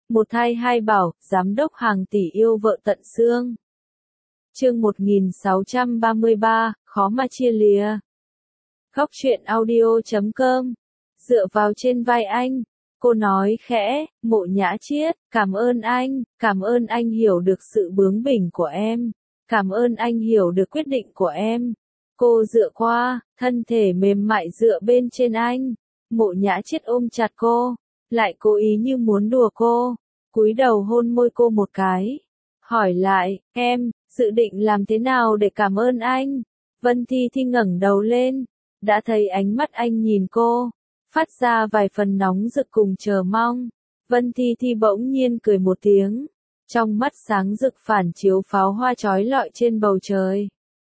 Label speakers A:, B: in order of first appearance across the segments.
A: Một thai hai bảo, giám đốc hàng tỷ yêu vợ tận xương. Chương 1633, khó mà chia lìa. Góc truyện audio.com. Dựa vào trên vai anh, cô nói khẽ, Mộ Nhã Chiết, cảm ơn anh hiểu được sự bướng bỉnh của em, cảm ơn anh hiểu được quyết định của em. Cô dựa qua, thân thể mềm mại dựa bên trên anh. Mộ Nhã Chiết ôm chặt cô, lại cố ý như muốn đùa cô, cúi đầu hôn môi cô một cái. Hỏi lại, em, dự định làm thế nào để cảm ơn anh? Vân Thi Thi ngẩng đầu lên, đã thấy ánh mắt anh nhìn cô, phát ra vài phần nóng rực cùng chờ mong. Vân Thi Thi bỗng nhiên cười một tiếng, trong mắt sáng rực phản chiếu pháo hoa chói lọi trên bầu trời.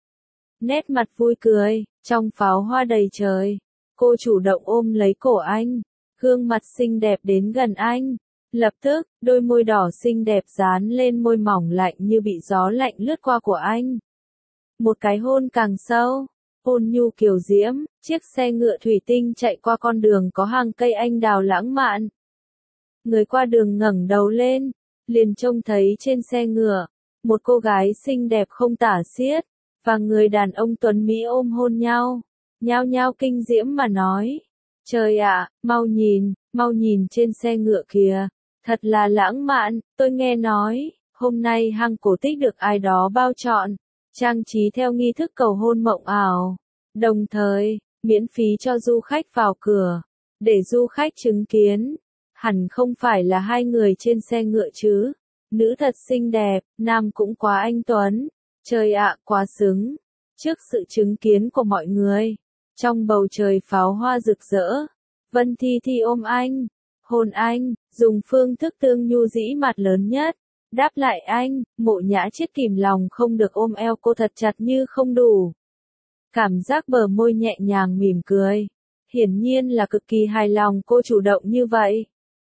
A: Nét mặt vui cười, trong pháo hoa đầy trời, cô chủ động ôm lấy cổ anh, gương mặt xinh đẹp đến gần anh. Lập tức, đôi môi đỏ xinh đẹp dán lên môi mỏng lạnh như bị gió lạnh lướt qua của anh. Một cái hôn càng sâu, ôn nhu kiều diễm, chiếc xe ngựa thủy tinh chạy qua con đường có hàng cây anh đào lãng mạn. Người qua đường ngẩng đầu lên, liền trông thấy trên xe ngựa, một cô gái xinh đẹp không tả xiết, và người đàn ông tuấn mỹ ôm hôn nhau, nhao nhao kinh diễm mà nói. Trời ạ, mau nhìn trên xe ngựa kìa, thật là lãng mạn, tôi nghe nói, hôm nay hang cổ tích được ai đó bao trọn, trang trí theo nghi thức cầu hôn mộng ảo, đồng thời, miễn phí cho du khách vào cửa, để du khách chứng kiến. Hẳn không phải là hai người trên xe ngựa chứ, nữ thật xinh đẹp, nam cũng quá anh tuấn, trời ạ, quá xứng. Trước sự chứng kiến của mọi người, trong bầu trời pháo hoa rực rỡ, Vân Thi Thi ôm anh, hôn anh, dùng phương thức tương nhu dĩ mặt lớn nhất, đáp lại anh. Mộ Nhã Chiết kìm lòng không được ôm eo cô thật chặt như không đủ. Cảm giác bờ môi nhẹ nhàng mỉm cười, hiển nhiên là cực kỳ hài lòng cô chủ động như vậy.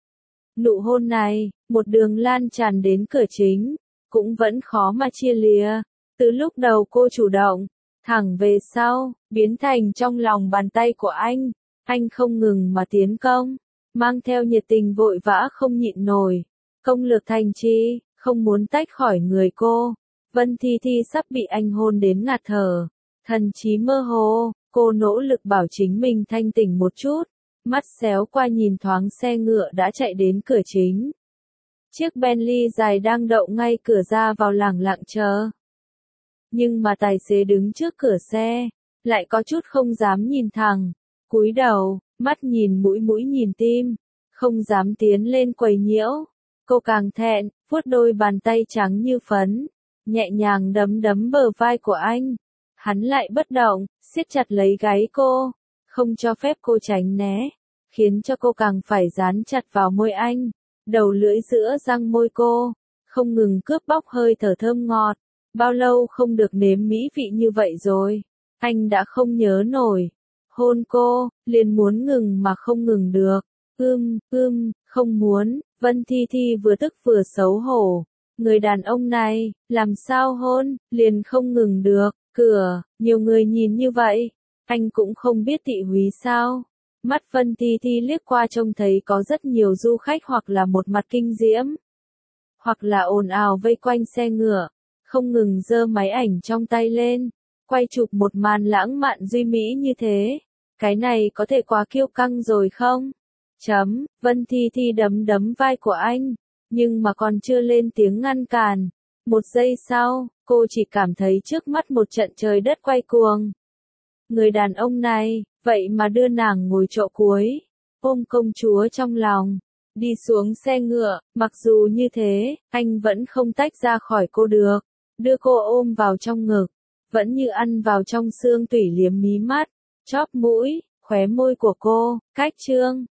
A: Nụ hôn này, một đường lan tràn đến cửa chính, cũng vẫn khó mà chia lìa. Từ lúc đầu cô chủ động, thẳng về sau, biến thành trong lòng bàn tay của anh không ngừng mà tiến công, mang theo nhiệt tình vội vã không nhịn nổi, công lược thành chi, không muốn tách khỏi người cô. Vân Thi Thi sắp bị anh hôn đến ngạt thở, thần trí mơ hồ, cô nỗ lực bảo chính mình thanh tỉnh một chút, mắt xéo qua nhìn thoáng xe ngựa đã chạy đến cửa chính. Chiếc Bentley dài đang đậu ngay cửa ra vào lẳng lặng chờ. Nhưng mà tài xế đứng trước cửa xe, lại có chút không dám nhìn thẳng, cúi đầu, mắt nhìn mũi nhìn tim, không dám tiến lên quấy nhiễu. Cô càng thẹn, vuốt đôi bàn tay trắng như phấn, nhẹ nhàng đấm bờ vai của anh. Hắn lại bất động, siết chặt lấy gáy cô, không cho phép cô tránh né, khiến cho cô càng phải dán chặt vào môi anh, đầu lưỡi giữa răng môi cô, không ngừng cướp bóc hơi thở thơm ngọt. Bao lâu không được nếm mỹ vị như vậy rồi, anh đã không nhớ nổi. Hôn cô, liền muốn ngừng mà không ngừng được. Không muốn. Vân Thi Thi vừa tức vừa xấu hổ. Người đàn ông này, làm sao hôn, liền không ngừng được. Cửa, nhiều người nhìn như vậy, anh cũng không biết thị húy sao. Mắt Vân Thi Thi liếc qua trông thấy có rất nhiều du khách hoặc là một mặt kinh diễm, hoặc là ồn ào vây quanh xe ngựa, không ngừng giơ máy ảnh trong tay lên, quay chụp một màn lãng mạn duy mỹ như thế. Cái này có thể quá kiêu căng rồi không? Vân Thi Thi đấm vai của anh, nhưng mà còn chưa lên tiếng ngăn cản. Một giây sau, cô chỉ cảm thấy trước mắt một trận trời đất quay cuồng. Người đàn ông này, vậy mà đưa nàng ngồi chỗ cuối, ôm công chúa trong lòng, đi xuống xe ngựa. Mặc dù như thế, anh vẫn không tách ra khỏi cô được, đưa cô ôm vào trong ngực, vẫn như ăn vào trong xương tủy liếm mí mắt, chóp mũi, khóe môi của cô, cách trương.